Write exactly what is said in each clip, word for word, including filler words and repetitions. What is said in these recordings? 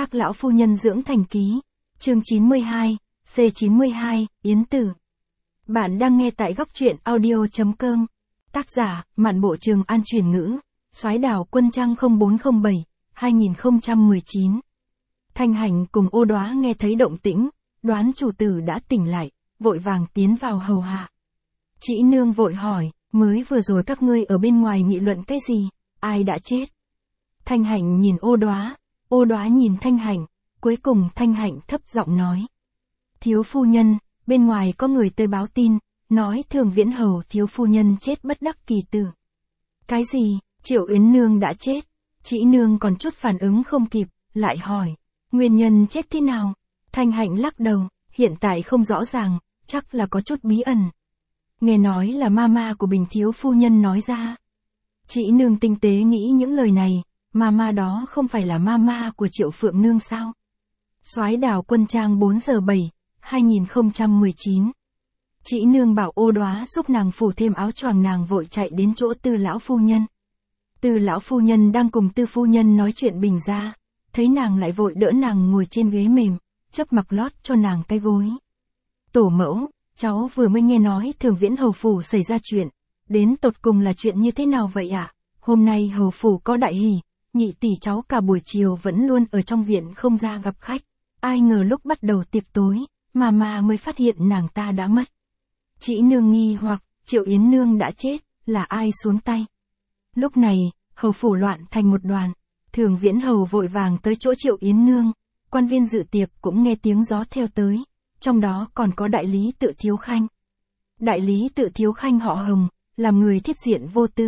Tác lão phu nhân dưỡng thành ký. Chương chín mươi hai, C chín mươi hai, Yến Tử. Bạn đang nghe tại góc truyện audio chấm com. Tác giả, Mạn Bộ Trường An chuyển ngữ. Soái Đào Quân Trang không bốn không bảy, hai không một chín. Thanh Hạnh cùng Ô Đóa nghe thấy động tĩnh, đoán chủ tử đã tỉnh lại, vội vàng tiến vào hầu hạ. Chị nương vội hỏi, mới vừa rồi các ngươi ở bên ngoài nghị luận cái gì, ai đã chết? Thanh Hạnh nhìn Ô Đóa, Ô Đóa nhìn Thanh Hạnh, cuối cùng Thanh Hạnh thấp giọng nói. Thiếu phu nhân, bên ngoài có người tới báo tin, nói Thường Viễn Hầu thiếu phu nhân chết bất đắc kỳ tử. Cái gì, Triệu Yến Nương đã chết? Chị nương còn chút phản ứng không kịp, lại hỏi, nguyên nhân chết thế nào? Thanh Hạnh lắc đầu, hiện tại không rõ ràng, chắc là có chút bí ẩn. Nghe nói là mama của Bình thiếu phu nhân nói ra. Chị nương tinh tế nghĩ những lời này, mama đó không phải là mama của Triệu Phượng Nương sao? Soái Đào Quân Trang bốn giờ bảy, hai không một chín. Chị nương bảo Ô Đóa giúp nàng phủ thêm áo choàng, nàng vội chạy đến chỗ Tư lão phu nhân. Tư lão phu nhân đang cùng Tư phu nhân nói chuyện bình ra, thấy nàng lại vội đỡ nàng ngồi trên ghế mềm, chấp mặc lót cho nàng cái gối. Tổ mẫu, cháu vừa mới nghe nói Thường Viễn Hầu phủ xảy ra chuyện, đến tột cùng là chuyện như thế nào vậy ạ? À? Hôm nay hầu phủ có đại hỷ, nhị tỷ cháu cả buổi chiều vẫn luôn ở trong viện không ra gặp khách, ai ngờ lúc bắt đầu tiệc tối, mà mà mới phát hiện nàng ta đã mất. Chị nương nghi hoặc, Triệu Yến Nương đã chết, là ai xuống tay? Lúc này, hầu phủ loạn thành một đoàn, Thường Viễn Hầu vội vàng tới chỗ Triệu Yến Nương, quan viên dự tiệc cũng nghe tiếng gió theo tới, trong đó còn có đại lý Tự Thiếu Khanh. Đại lý Tự Thiếu Khanh họ Hồng, làm người thiết diện vô tư.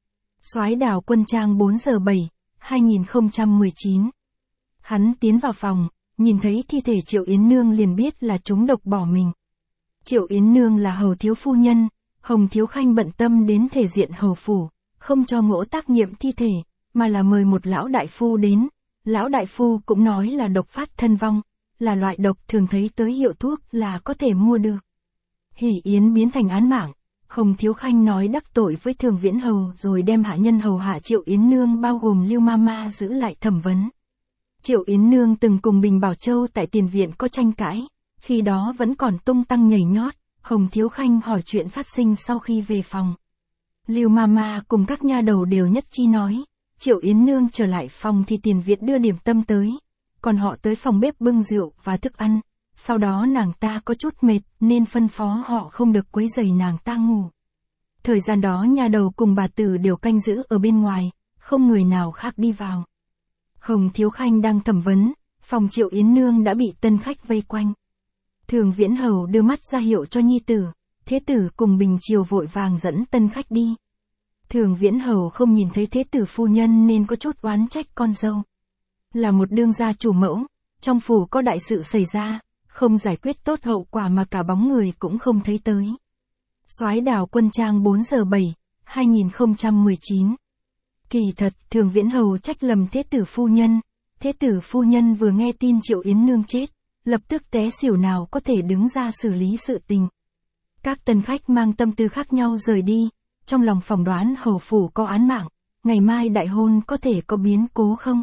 Soái Đào Quân Trang bốn giờ bảy, hai không một chín. Hắn tiến vào phòng, nhìn thấy thi thể Triệu Yến Nương liền biết là trúng độc bỏ mình. Triệu Yến Nương là hầu thiếu phu nhân, Hồng Thiếu Khanh bận tâm đến thể diện hầu phủ, không cho ngỗ tác nghiệm thi thể, mà là mời một lão đại phu đến. Lão đại phu cũng nói là độc phát thân vong, là loại độc thường thấy tới hiệu thuốc là có thể mua được. Hỷ yến biến thành án mạng, Hồng Thiếu Khanh nói đắc tội với Thường Viễn Hầu rồi đem hạ nhân hầu hạ Triệu Yến Nương bao gồm Lưu Mama giữ lại thẩm vấn. Triệu Yến Nương từng cùng Bình Bảo Châu tại tiền viện có tranh cãi, khi đó vẫn còn tung tăng nhảy nhót, Hồng Thiếu Khanh hỏi chuyện phát sinh sau khi về phòng. Lưu Mama cùng các nha đầu đều nhất chi nói, Triệu Yến Nương trở lại phòng thì tiền viện đưa điểm tâm tới, còn họ tới phòng bếp bưng rượu và thức ăn, sau đó nàng ta có chút mệt nên phân phó họ không được quấy rầy nàng ta ngủ. Thời gian đó nha đầu cùng bà tử đều canh giữ ở bên ngoài, không người nào khác đi vào. Hồng Thiếu Khanh đang thẩm vấn, phòng Triệu Yến Nương đã bị tân khách vây quanh. Thường Viễn Hầu đưa mắt ra hiệu cho nhi tử, thế tử cùng Bình Triều vội vàng dẫn tân khách đi. Thường Viễn Hầu không nhìn thấy thế tử phu nhân nên có chút oán trách con dâu. Là một đương gia chủ mẫu, trong phủ có đại sự xảy ra, không giải quyết tốt hậu quả mà cả bóng người cũng không thấy tới. Soái Đào Quân Trang bốn giờ bảy, hai không một chín. Kỳ thật, Thường Viễn Hầu trách lầm thế tử phu nhân. Thế tử phu nhân vừa nghe tin Triệu Yến Nương chết, lập tức té xỉu, nào có thể đứng ra xử lý sự tình. Các tân khách mang tâm tư khác nhau rời đi, trong lòng phỏng đoán hầu phủ có án mạng, ngày mai đại hôn có thể có biến cố không?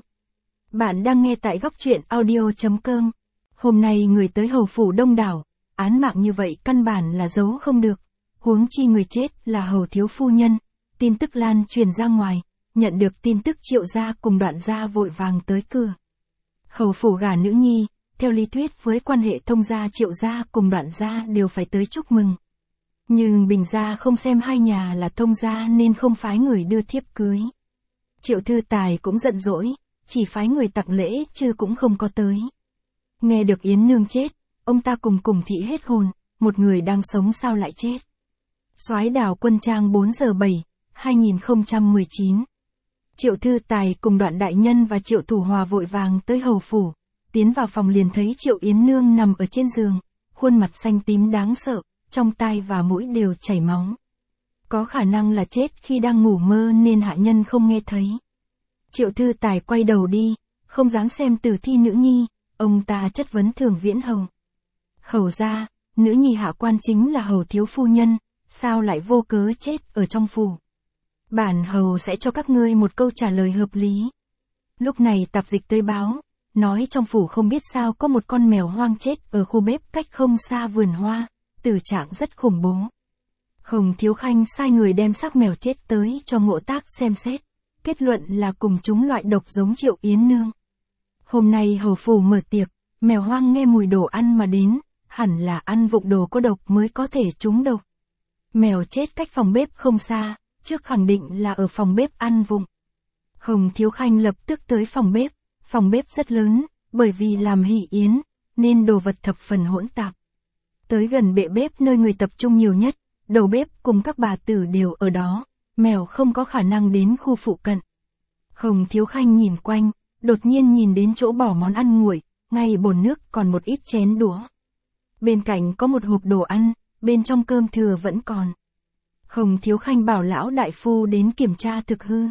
Bạn đang nghe tại góc truyện audio chấm com. Hôm nay người tới hầu phủ đông đảo, án mạng như vậy căn bản là giấu không được, huống chi người chết là hầu thiếu phu nhân. Tin tức lan truyền ra ngoài, nhận được tin tức Triệu gia cùng Đoạn gia vội vàng tới cửa. Hầu phủ gả nữ nhi, theo lý thuyết với quan hệ thông gia Triệu gia cùng Đoạn gia đều phải tới chúc mừng. Nhưng Bình gia không xem hai nhà là thông gia nên không phái người đưa thiếp cưới. Triệu Thư Tài cũng giận dỗi, chỉ phái người tặng lễ chứ cũng không có tới. Nghe được Yến Nương chết, ông ta cùng cùng thị hết hồn, một người đang sống sao lại chết. Soái Đào Quân Trang bốn giờ bảy, hai không một chín. Triệu Thư Tài cùng Đoạn đại nhân và Triệu Thủ Hòa vội vàng tới hầu phủ, tiến vào phòng liền thấy Triệu Yến Nương nằm ở trên giường, khuôn mặt xanh tím đáng sợ, trong tai và mũi đều chảy máu. Có khả năng là chết khi đang ngủ mơ nên hạ nhân không nghe thấy. Triệu Thư Tài quay đầu đi, không dám xem tử thi nữ nhi, ông ta chất vấn Thường Viễn Hầu. Hầu gia, nữ nhi hạ quan chính là hầu thiếu phu nhân, sao lại vô cớ chết ở trong phủ? Bản hầu sẽ cho các ngươi một câu trả lời hợp lý. Lúc này tạp dịch tới báo, nói trong phủ không biết sao có một con mèo hoang chết ở khu bếp cách không xa vườn hoa, tử trạng rất khủng bố. Hồng Thiếu Khanh sai người đem xác mèo chết tới cho Ngộ Tác xem xét, kết luận là cùng chúng loại độc giống Triệu Yến Nương. Hôm nay hầu phủ mở tiệc, mèo hoang nghe mùi đồ ăn mà đến, hẳn là ăn vụng đồ có độc mới có thể trúng độc. Mèo chết cách phòng bếp không xa, trước khẳng định là ở phòng bếp ăn vụng. Hồng Thiếu Khanh lập tức tới phòng bếp, phòng bếp rất lớn, bởi vì làm hỷ yến, nên đồ vật thập phần hỗn tạp. Tới gần bệ bếp nơi người tập trung nhiều nhất, đầu bếp cùng các bà tử đều ở đó, mèo không có khả năng đến khu phụ cận. Hồng Thiếu Khanh nhìn quanh, đột nhiên nhìn đến chỗ bỏ món ăn nguội, ngay bồn nước còn một ít chén đũa. Bên cạnh có một hộp đồ ăn, bên trong cơm thừa vẫn còn. Hồng Thiếu Khanh bảo lão đại phu đến kiểm tra thực hư.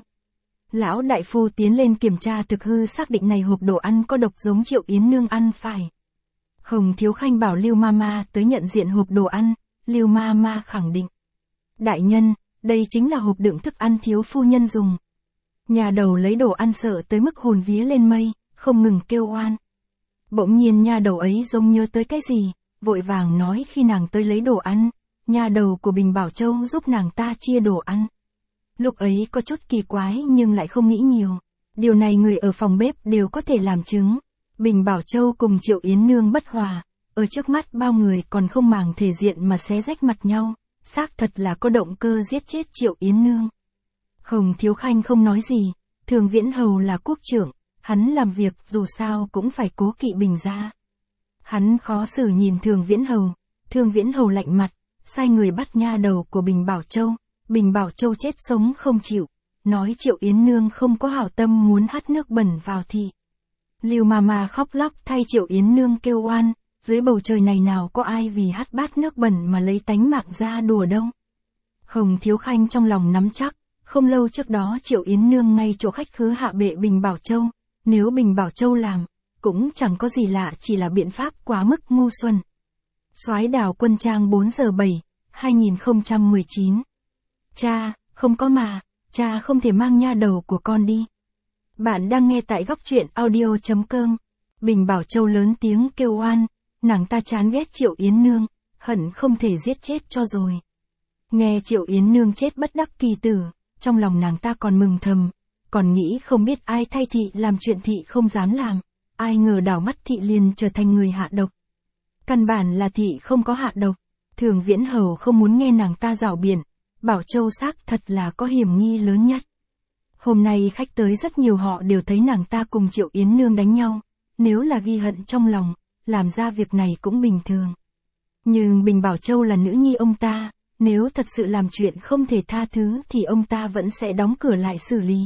Lão đại phu tiến lên kiểm tra thực hư xác định này hộp đồ ăn có độc giống Triệu Yến Nương ăn phải. Hồng Thiếu Khanh bảo Lưu Mama tới nhận diện hộp đồ ăn, Lưu Mama khẳng định. Đại nhân, đây chính là hộp đựng thức ăn thiếu phu nhân dùng. Nhà đầu lấy đồ ăn sợ tới mức hồn vía lên mây, không ngừng kêu oan. Bỗng nhiên nhà đầu ấy giống nhớ tới cái gì, vội vàng nói khi nàng tới lấy đồ ăn, nhà đầu của Bình Bảo Châu giúp nàng ta chia đồ ăn. Lúc ấy có chút kỳ quái nhưng lại không nghĩ nhiều. Điều này người ở phòng bếp đều có thể làm chứng. Bình Bảo Châu cùng Triệu Yến Nương bất hòa, ở trước mắt bao người còn không màng thể diện mà xé rách mặt nhau, xác thật là có động cơ giết chết Triệu Yến Nương. Hồng Thiếu Khanh không nói gì, Thường Viễn Hầu là quốc trưởng, hắn làm việc dù sao cũng phải cố kỵ Bình gia. Hắn khó xử nhìn Thường Viễn Hầu, Thường Viễn Hầu lạnh mặt, sai người bắt nha đầu của Bình Bảo Châu, Bình Bảo Châu chết sống không chịu, nói Triệu Yến Nương không có hảo tâm muốn hắt nước bẩn vào thị. Lưu Mama khóc lóc thay Triệu Yến Nương kêu oan, dưới bầu trời này nào có ai vì hắt bát nước bẩn mà lấy tánh mạng ra đùa đâu. Hồng Thiếu Khanh trong lòng nắm chắc, không lâu trước đó Triệu Yến Nương ngay chỗ khách khứa hạ bệ Bình Bảo Châu, nếu Bình Bảo Châu làm, cũng chẳng có gì lạ chỉ là biện pháp quá mức ngu xuẩn. Soái Đào Quân Trang bốn giờ bảy, hai nghìn không trăm mười chín. Cha, không có mà, cha không thể mang nha đầu của con đi. Bạn đang nghe tại góc truyện audio chấm com. Bình Bảo Châu lớn tiếng kêu oan, nàng ta chán ghét Triệu Yến Nương, hận không thể giết chết cho rồi. Nghe Triệu Yến Nương chết bất đắc kỳ tử, trong lòng nàng ta còn mừng thầm, còn nghĩ không biết ai thay thị làm chuyện thị không dám làm, ai ngờ đảo mắt thị liền trở thành người hạ độc. Căn bản là thị không có hạ độc, Thường Viễn Hầu không muốn nghe nàng ta rảo biện, Bảo Châu xác thật là có hiểm nghi lớn nhất. Hôm nay khách tới rất nhiều họ đều thấy nàng ta cùng Triệu Yến Nương đánh nhau, nếu là ghi hận trong lòng, làm ra việc này cũng bình thường. Nhưng Bình Bảo Châu là nữ nhi ông ta, nếu thật sự làm chuyện không thể tha thứ thì ông ta vẫn sẽ đóng cửa lại xử lý.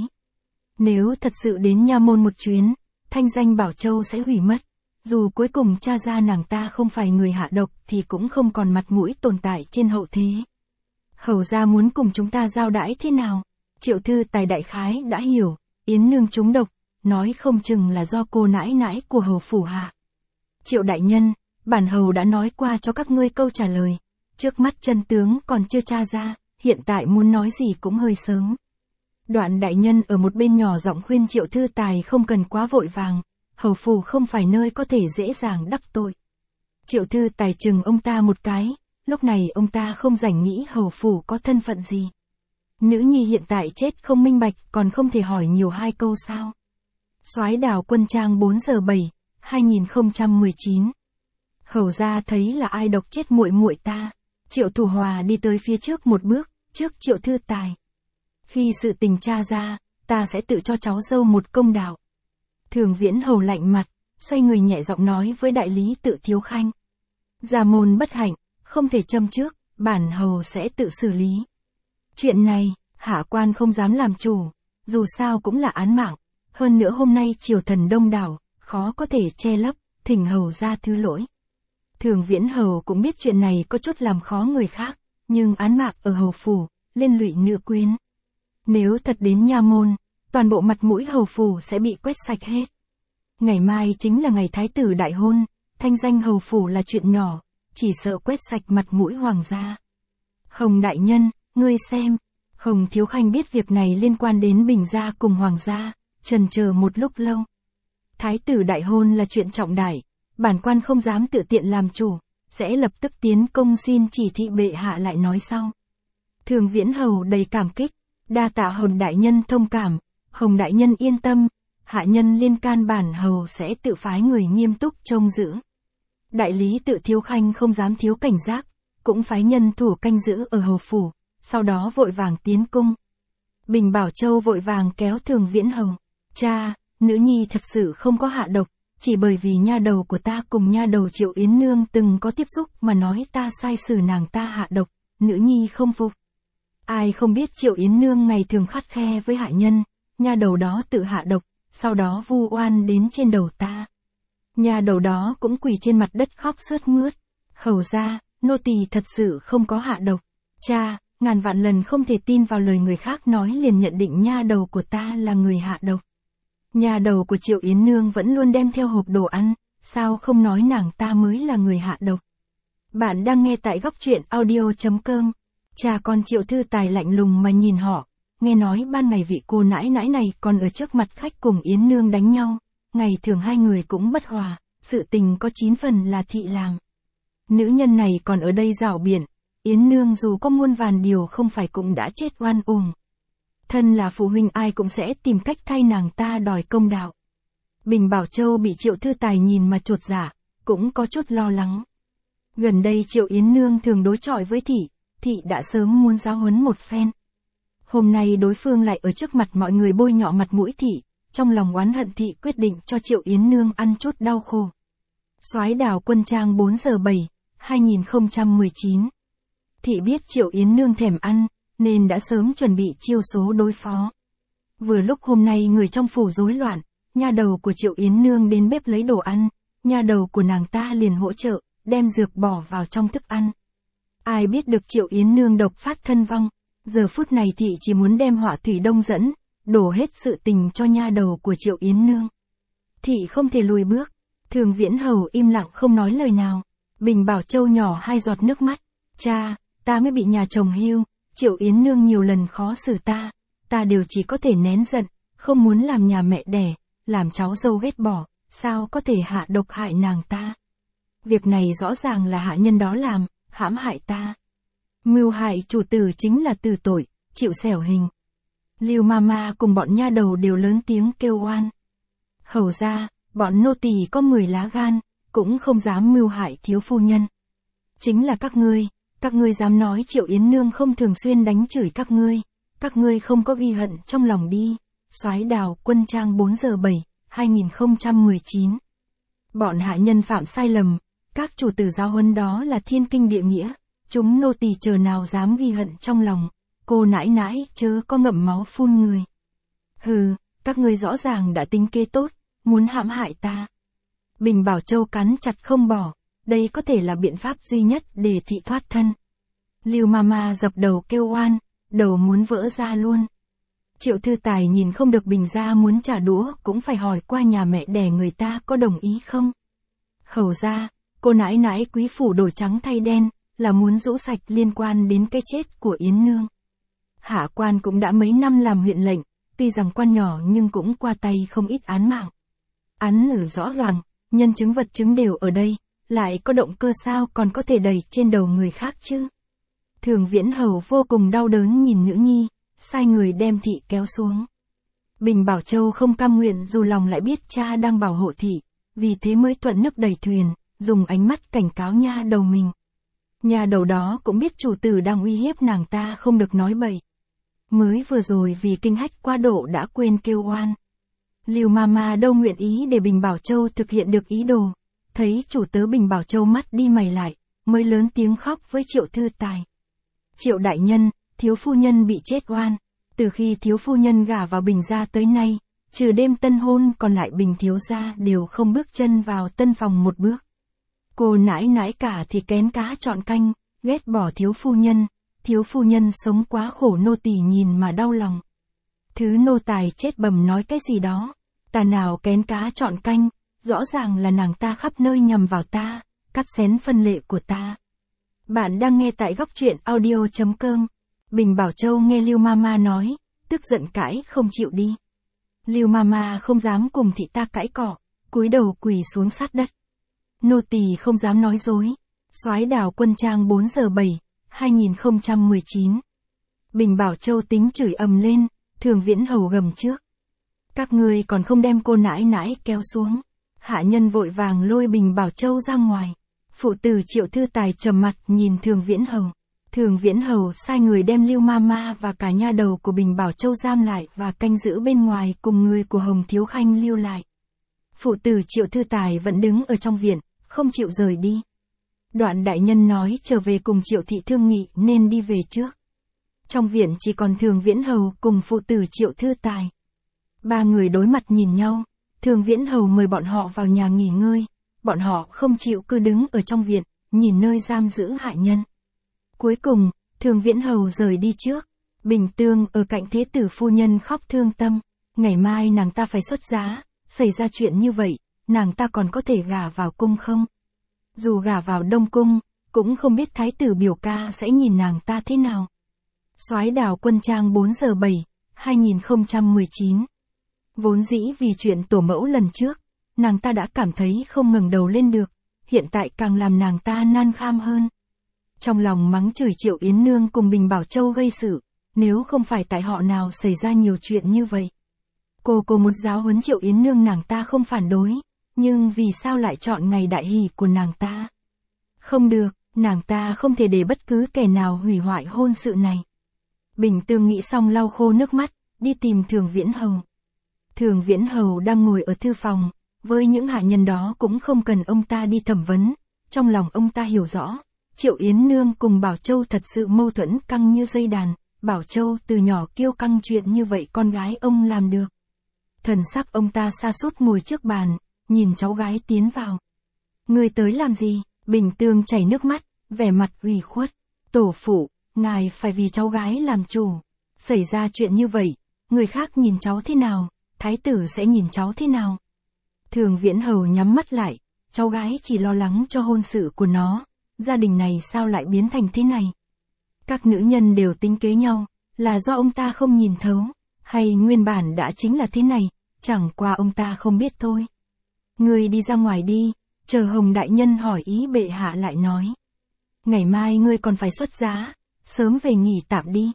Nếu thật sự đến nha môn một chuyến, thanh danh Bảo Châu sẽ hủy mất. Dù cuối cùng tra ra nàng ta không phải người hạ độc thì cũng không còn mặt mũi tồn tại trên hậu thế. Hầu gia muốn cùng chúng ta giao đãi thế nào? Triệu thư tài đại khái đã hiểu, Yến Nương trúng độc, nói không chừng là do cô nãi nãi của hầu phủ hạ. Triệu đại nhân, bản hầu đã nói qua cho các ngươi câu trả lời. Trước mắt chân tướng còn chưa tra ra, hiện tại muốn nói gì cũng hơi sớm. Đoạn đại nhân ở một bên nhỏ giọng khuyên Triệu thư tài không cần quá vội vàng, hầu phủ không phải nơi có thể dễ dàng đắc tội. Triệu thư tài chừng ông ta một cái, lúc này ông ta không rảnh nghĩ hầu phủ có thân phận gì. Nữ nhi hiện tại chết không minh bạch còn không thể hỏi nhiều hai câu sao. Soái Đào Quân Trang bốn giờ bảy, hai nghìn không trăm mười chín. Hầu gia thấy là ai độc chết muội muội ta. Triệu Thủ Hòa đi tới phía trước một bước, trước Triệu thư tài. Khi sự tình tra ra, ta sẽ tự cho cháu dâu một công đạo. Thường Viễn Hầu lạnh mặt, xoay người nhẹ giọng nói với đại lý Tự Thiếu Khanh. Gia môn bất hạnh, không thể châm trước, bản hầu sẽ tự xử lý. Chuyện này, hạ quan không dám làm chủ, dù sao cũng là án mạng, hơn nữa hôm nay triều thần đông đảo, khó có thể che lấp, thỉnh hầu ra thứ lỗi. Thường Viễn Hầu cũng biết chuyện này có chút làm khó người khác, nhưng án mạng ở hầu phủ, liên lụy nữ quyến. Nếu thật đến nha môn, toàn bộ mặt mũi hầu phủ sẽ bị quét sạch hết. Ngày mai chính là ngày thái tử đại hôn, thanh danh hầu phủ là chuyện nhỏ, chỉ sợ quét sạch mặt mũi hoàng gia. Hồng đại nhân, ngươi xem. Hồng Thiếu Khanh biết việc này liên quan đến Bình gia cùng hoàng gia, chần chờ một lúc lâu. Thái tử đại hôn là chuyện trọng đại, bản quan không dám tự tiện làm chủ, sẽ lập tức tiến công xin chỉ thị bệ hạ lại nói sau. Thường Viễn Hầu đầy cảm kích, đa tạ Hồng đại nhân thông cảm, Hồng đại nhân yên tâm, hạ nhân liên can bản hầu sẽ tự phái người nghiêm túc trông giữ. Đại lý Tự Thiếu Khanh không dám thiếu cảnh giác, cũng phái nhân thủ canh giữ ở hầu phủ, sau đó vội vàng tiến cung. Bình Bảo Châu vội vàng kéo Thường Viễn Hầu, cha, nữ nhi thật sự không có hạ độc, chỉ bởi vì nha đầu của ta cùng nha đầu Triệu Yến Nương từng có tiếp xúc mà nói ta sai xử nàng ta hạ độc, nữ nhi không phục. Ai không biết Triệu Yến Nương ngày thường khắt khe với hạ nhân, nha đầu đó tự hạ độc, sau đó vu oan đến trên đầu ta. Nha đầu đó cũng quỳ trên mặt đất khóc sướt mướt. Hầu ra, nô tỳ thật sự không có hạ độc. Cha, ngàn vạn lần không thể tin vào lời người khác nói liền nhận định nha đầu của ta là người hạ độc. Nha đầu của Triệu Yến Nương vẫn luôn đem theo hộp đồ ăn, sao không nói nàng ta mới là người hạ độc. Bạn đang nghe tại góc truyện audio chấm com. Cha con Triệu Thư Tài lạnh lùng mà nhìn họ, nghe nói ban ngày vị cô nãi nãi này còn ở trước mặt khách cùng Yến Nương đánh nhau, ngày thường hai người cũng bất hòa, sự tình có chín phần là thị làm. Nữ nhân này còn ở đây rảo biện, Yến Nương dù có muôn vàn điều không phải cũng đã chết oan uổng. Thân là phụ huynh ai cũng sẽ tìm cách thay nàng ta đòi công đạo. Bình Bảo Châu bị Triệu Thư Tài nhìn mà chột dạ, cũng có chút lo lắng. Gần đây Triệu Yến Nương thường đối chọi với thị, thị đã sớm muốn giáo huấn một phen. Hôm nay đối phương lại ở trước mặt mọi người bôi nhọ mặt mũi thị, trong lòng oán hận thị quyết định cho Triệu Yến Nương ăn chút đau khổ. Soái Đào Quân Trang bốn giờ bảy, hai nghìn không trăm mười chín. Thị biết Triệu Yến Nương thèm ăn, nên đã sớm chuẩn bị chiêu số đối phó. Vừa lúc hôm nay người trong phủ rối loạn, nha đầu của Triệu Yến Nương đến bếp lấy đồ ăn, nha đầu của nàng ta liền hỗ trợ, đem dược bỏ vào trong thức ăn. Ai biết được Triệu Yến Nương độc phát thân vong, giờ phút này thị chỉ muốn đem họa thủy đông dẫn, đổ hết sự tình cho nha đầu của Triệu Yến Nương. Thị không thể lùi bước, Thường Viễn Hầu im lặng không nói lời nào. Bình Bảo Châu nhỏ hai giọt nước mắt, cha, ta mới bị nhà chồng hưu, Triệu Yến Nương nhiều lần khó xử ta, ta đều chỉ có thể nén giận, không muốn làm nhà mẹ đẻ, làm cháu dâu ghét bỏ, sao có thể hạ độc hại nàng ta. Việc này rõ ràng là hạ nhân đó làm, hãm hại ta. Mưu hại chủ tử chính là từ tội, chịu xẻo hình. Lưu Mama cùng bọn nha đầu đều lớn tiếng kêu oan. Hầu ra, bọn nô tỳ có mười lá gan, cũng không dám mưu hại thiếu phu nhân. Chính là các ngươi, các ngươi dám nói Triệu Yến Nương không thường xuyên đánh chửi các ngươi, các ngươi không có ghi hận trong lòng đi. Soái Đào Quân Trang bốn giờ bảy, hai nghìn không trăm mười chín. Bọn hạ nhân phạm sai lầm, các chủ tử giáo huấn đó là thiên kinh địa nghĩa, chúng nô tỳ chờ nào dám ghi hận trong lòng, cô nãi nãi chớ có ngậm máu phun người. Hừ, các ngươi rõ ràng đã tính kế tốt, muốn hãm hại ta. Bình Bảo Châu cắn chặt không bỏ, đây có thể là biện pháp duy nhất để thị thoát thân. Lưu Mama dập đầu kêu oan, đầu muốn vỡ ra luôn. Triệu Thư Tài nhìn không được Bình gia muốn trả đũa cũng phải hỏi qua nhà mẹ đẻ người ta có đồng ý không. Hầu ra, cô nãi nãi quý phủ đổi trắng thay đen, là muốn rũ sạch liên quan đến cái chết của Yến Nương. Hạ quan cũng đã mấy năm làm huyện lệnh, tuy rằng quan nhỏ nhưng cũng qua tay không ít án mạng. Án ở rõ ràng, nhân chứng vật chứng đều ở đây, lại có động cơ sao còn có thể đẩy trên đầu người khác chứ. Thường Viễn Hầu vô cùng đau đớn nhìn nữ nhi, sai người đem thị kéo xuống. Bình Bảo Châu không cam nguyện dù lòng lại biết cha đang bảo hộ thị, vì thế mới thuận nước đẩy thuyền, dùng ánh mắt cảnh cáo nha đầu mình. Nha đầu đó cũng biết chủ tử đang uy hiếp nàng ta không được nói bậy. Mới vừa rồi vì kinh hách quá độ đã quên kêu oan. Lưu Mama đâu nguyện ý để Bình Bảo Châu thực hiện được ý đồ, thấy chủ tớ Bình Bảo Châu mắt đi mày lại, mới lớn tiếng khóc với Triệu Thư Tài. Triệu đại nhân, thiếu phu nhân bị chết oan, từ khi thiếu phu nhân gả vào Bình gia tới nay, trừ đêm tân hôn còn lại Bình thiếu gia đều không bước chân vào tân phòng một bước. Cô nãi nãi cả thì kén cá chọn canh, ghét bỏ thiếu phu nhân, thiếu phu nhân sống quá khổ nô tỳ nhìn mà đau lòng. Thứ nô tài chết bầm nói cái gì đó, ta nào kén cá chọn canh, rõ ràng là nàng ta khắp nơi nhằm vào ta, cắt xén phân lệ của ta. Bạn đang nghe tại góc truyện audio chấm com. Bình Bảo Châu nghe Lưu Mama nói, tức giận cãi không chịu đi. Lưu Mama không dám cùng thị ta cãi cọ, cúi đầu quỳ xuống sát đất. Nô tỳ không dám nói dối. Soái Đào Quân Trang bốn giờ bảy, hai nghìn không trăm mười chín. Bình Bảo Châu tính chửi ầm lên, Thường Viễn Hầu gầm trước. Các ngươi còn không đem cô nãi nãi kéo xuống. Hạ nhân vội vàng lôi Bình Bảo Châu ra ngoài. Phụ tử Triệu Thư Tài trầm mặt nhìn Thường Viễn Hầu. Thường Viễn Hầu sai người đem Lưu Mama và cả nha đầu của Bình Bảo Châu giam lại và canh giữ bên ngoài cùng người của Hồng Thiếu Khanh lưu lại. Phụ tử Triệu Thư Tài vẫn đứng ở trong viện, không chịu rời đi. Đoạn đại nhân nói trở về cùng Triệu thị thương nghị nên đi về trước. Trong viện chỉ còn Thường Viễn Hầu cùng phụ tử Triệu Thư Tài. Ba người đối mặt nhìn nhau, Thường Viễn Hầu mời bọn họ vào nhà nghỉ ngơi, bọn họ không chịu cứ đứng ở trong viện, nhìn nơi giam giữ hạ nhân. Cuối cùng, Thường Viễn Hầu rời đi trước. Bình Tương ở cạnh thế tử phu nhân khóc thương tâm, ngày mai nàng ta phải xuất giá, xảy ra chuyện như vậy, nàng ta còn có thể gả vào cung không? Dù gả vào Đông Cung, cũng không biết thái tử biểu ca sẽ nhìn nàng ta thế nào. Soái Đào Quân Trang bốn giờ bảy, hai nghìn không trăm mười chín. Vốn dĩ vì chuyện tổ mẫu lần trước, nàng ta đã cảm thấy không ngẩng đầu lên được, hiện tại càng làm nàng ta nan kham hơn. Trong lòng mắng chửi Triệu Yến Nương cùng Bình Bảo Châu gây sự, nếu không phải tại họ nào xảy ra nhiều chuyện như vậy. Cô cô một giáo huấn Triệu Yến Nương nàng ta không phản đối, nhưng vì sao lại chọn ngày đại hỷ của nàng ta? Không được, nàng ta không thể để bất cứ kẻ nào hủy hoại hôn sự này. Bình Tương nghĩ xong lau khô nước mắt, đi tìm Thường Viễn Hầu. Thường Viễn Hầu đang ngồi ở thư phòng, với những hạ nhân đó cũng không cần ông ta đi thẩm vấn, trong lòng ông ta hiểu rõ. Triệu Yến Nương cùng Bảo Châu thật sự mâu thuẫn căng như dây đàn, Bảo Châu từ nhỏ kiêu căng chuyện như vậy con gái ông làm được. Thần sắc ông ta sa sút ngồi trước bàn, nhìn cháu gái tiến vào. Người tới làm gì? Bình Tương chảy nước mắt, vẻ mặt ủy khuất. Tổ phụ, ngài phải vì cháu gái làm chủ. Xảy ra chuyện như vậy, người khác nhìn cháu thế nào, thái tử sẽ nhìn cháu thế nào? Thường Viễn Hầu nhắm mắt lại, cháu gái chỉ lo lắng cho hôn sự của nó. Gia đình này sao lại biến thành thế này? Các nữ nhân đều tính kế nhau, là do ông ta không nhìn thấu, hay nguyên bản đã chính là thế này, chẳng qua ông ta không biết thôi. Ngươi đi ra ngoài đi, chờ Hồng đại nhân hỏi ý bệ hạ lại nói. Ngày mai ngươi còn phải xuất giá, sớm về nghỉ tạm đi.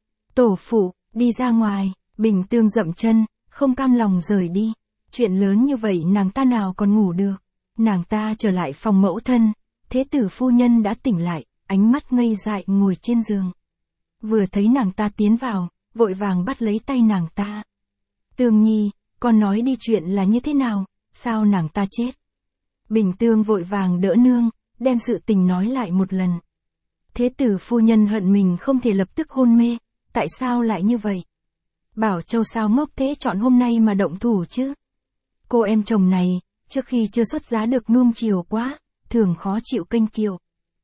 Tổ phụ, đi ra ngoài, Bình Tương dậm chân, không cam lòng rời đi. Chuyện lớn như vậy nàng ta nào còn ngủ được. Nàng ta trở lại phòng mẫu thân. Thế tử phu nhân đã tỉnh lại, ánh mắt ngây dại ngồi trên giường. Vừa thấy nàng ta tiến vào, vội vàng bắt lấy tay nàng ta. Tương Nhi, con nói đi chuyện là như thế nào, sao nàng ta chết? Bình Tương vội vàng đỡ nương, đem sự tình nói lại một lần. Thế tử phu nhân hận mình không thể lập tức hôn mê, tại sao lại như vậy? Bảo Châu sao ngốc thế chọn hôm nay mà động thủ chứ? Cô em chồng này, trước khi chưa xuất giá được nuông chiều quá, thường khó chịu kênh kiệu.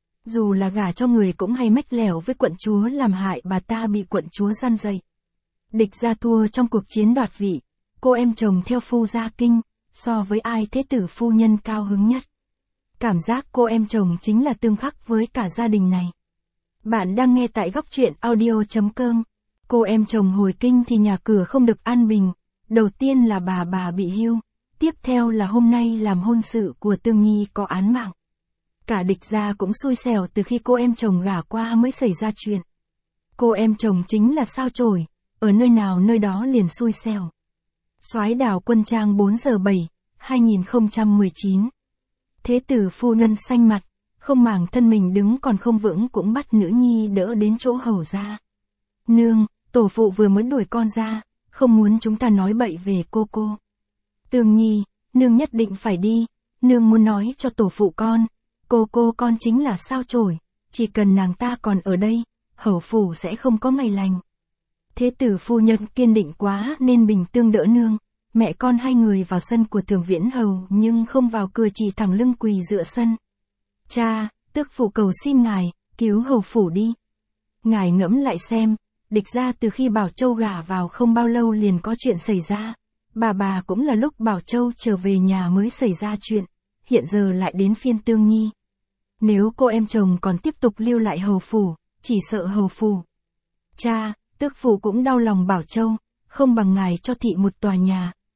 Dù là gả cho người cũng hay mách lẻo với quận chúa làm hại bà ta bị quận chúa gian dậy. Địch ra thua trong cuộc chiến đoạt vị, cô em chồng theo phu ra kinh, so với ai thế tử phu nhân cao hứng nhất. Cảm giác cô em chồng chính là tương khắc với cả gia đình này. Bạn đang nghe tại góc truyện audio chấm com. Cô em chồng hồi kinh thì nhà cửa không được an bình, đầu tiên là bà bà bị hưu, tiếp theo là hôm nay làm hôn sự của Tương Nhi có án mạng. Cả địch gia cũng xui xẻo từ khi cô em chồng gả qua mới xảy ra chuyện. Cô em chồng chính là sao chổi, ở nơi nào nơi đó liền xui xẻo. Soái Đào Quân Trang bốn giờ bảy, hai nghìn không trăm mười chín. Thế tử phu nhân xanh mặt, không màng thân mình đứng còn không vững cũng bắt nữ nhi đỡ đến chỗ hầu ra. Nương, tổ phụ vừa mới đuổi con ra, không muốn chúng ta nói bậy về cô cô. Tương Nhi, nương nhất định phải đi, nương muốn nói cho tổ phụ con, cô cô con chính là sao chổi, chỉ cần nàng ta còn ở đây, hầu phủ sẽ không có ngày lành. Thế tử phu nhân kiên định quá nên Bình Tương đỡ nương, mẹ con hai người vào sân của Thường Viễn Hầu nhưng không vào cửa chỉ thẳng lưng quỳ dựa sân. Cha, tước phụ cầu xin ngài, cứu hầu phủ đi. Ngài ngẫm lại xem, địch ra từ khi Bảo Châu gả vào không bao lâu liền có chuyện xảy ra. Bà bà cũng là lúc Bảo Châu trở về nhà mới xảy ra chuyện, hiện giờ lại đến phiên Tương Nhi. Nếu cô em chồng còn tiếp tục lưu lại hầu phủ, chỉ sợ hầu phủ. Cha, tước phụ cũng đau lòng Bảo Châu, không bằng ngài cho thị một tòa nhà,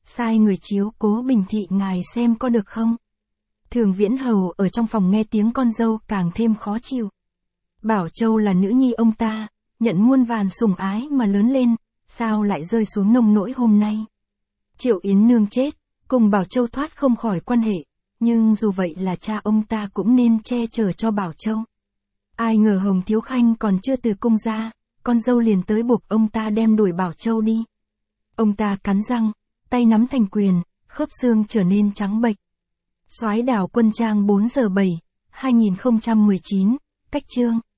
sai người chiếu cố Bình Thị ngài xem có được không. Thường Viễn Hầu ở trong phòng nghe tiếng con dâu càng thêm khó chịu. Bảo Châu là nữ nhi ông ta, nhận muôn vàn sủng ái mà lớn lên, sao lại rơi xuống nông nỗi hôm nay. Triệu Yến Nương chết, cùng Bảo Châu thoát không khỏi quan hệ, nhưng dù vậy là cha ông ta cũng nên che chở cho Bảo Châu. Ai ngờ Hồng Thiếu Khanh còn chưa từ cung ra, con dâu liền tới buộc ông ta đem đuổi Bảo Châu đi. Ông ta cắn răng, tay nắm thành quyền, khớp xương trở nên trắng bệch. Soái Đào Quân Trang bốn giờ bảy, hai nghìn không trăm mười chín, cách chương.